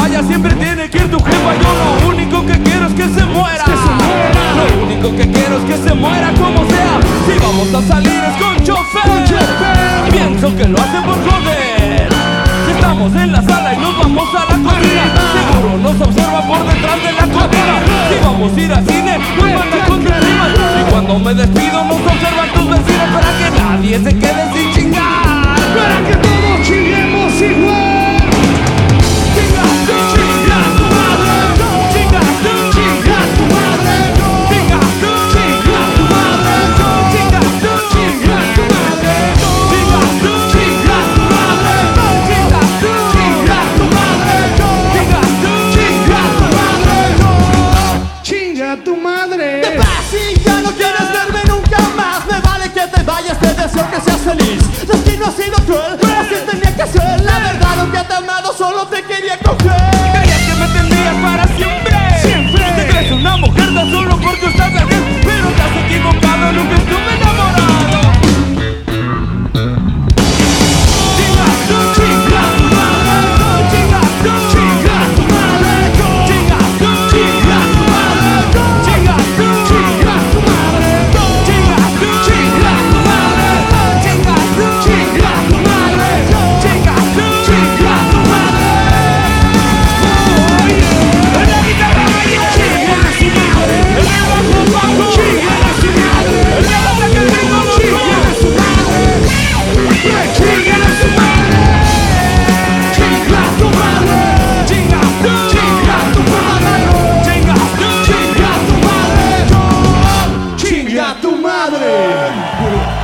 vaya, siempre tiene que ir tu jefa. Yo lo único que quiero es que se muera. Lo único que quiero es que se muera como sea. Si vamos a salir es con chofer. Pienso que lo hacen por joder. Si estamos en la sala y nos vamos a la cocina, seguro nos observa por detrás de la cortina. Si vamos a ir al cine, nos mandan con tus primas. Y cuando me despido nos observan tus vecinos, para que nadie se quede sin chingar, para que todos chinguemos igual. Tu madre. Te vas y ya no quieres verme nunca más. Me vale que te vayas, te deseo que seas feliz. Destino ha sido cruel, pero así tenía que ser. La verdad nunca te he amado, solo te quería coger. Creías que me tendrías para siempre. Te crees una mujer tan solo porque estás aquí, pero te has equivocado, nunca estuve enamorado. Tu madre.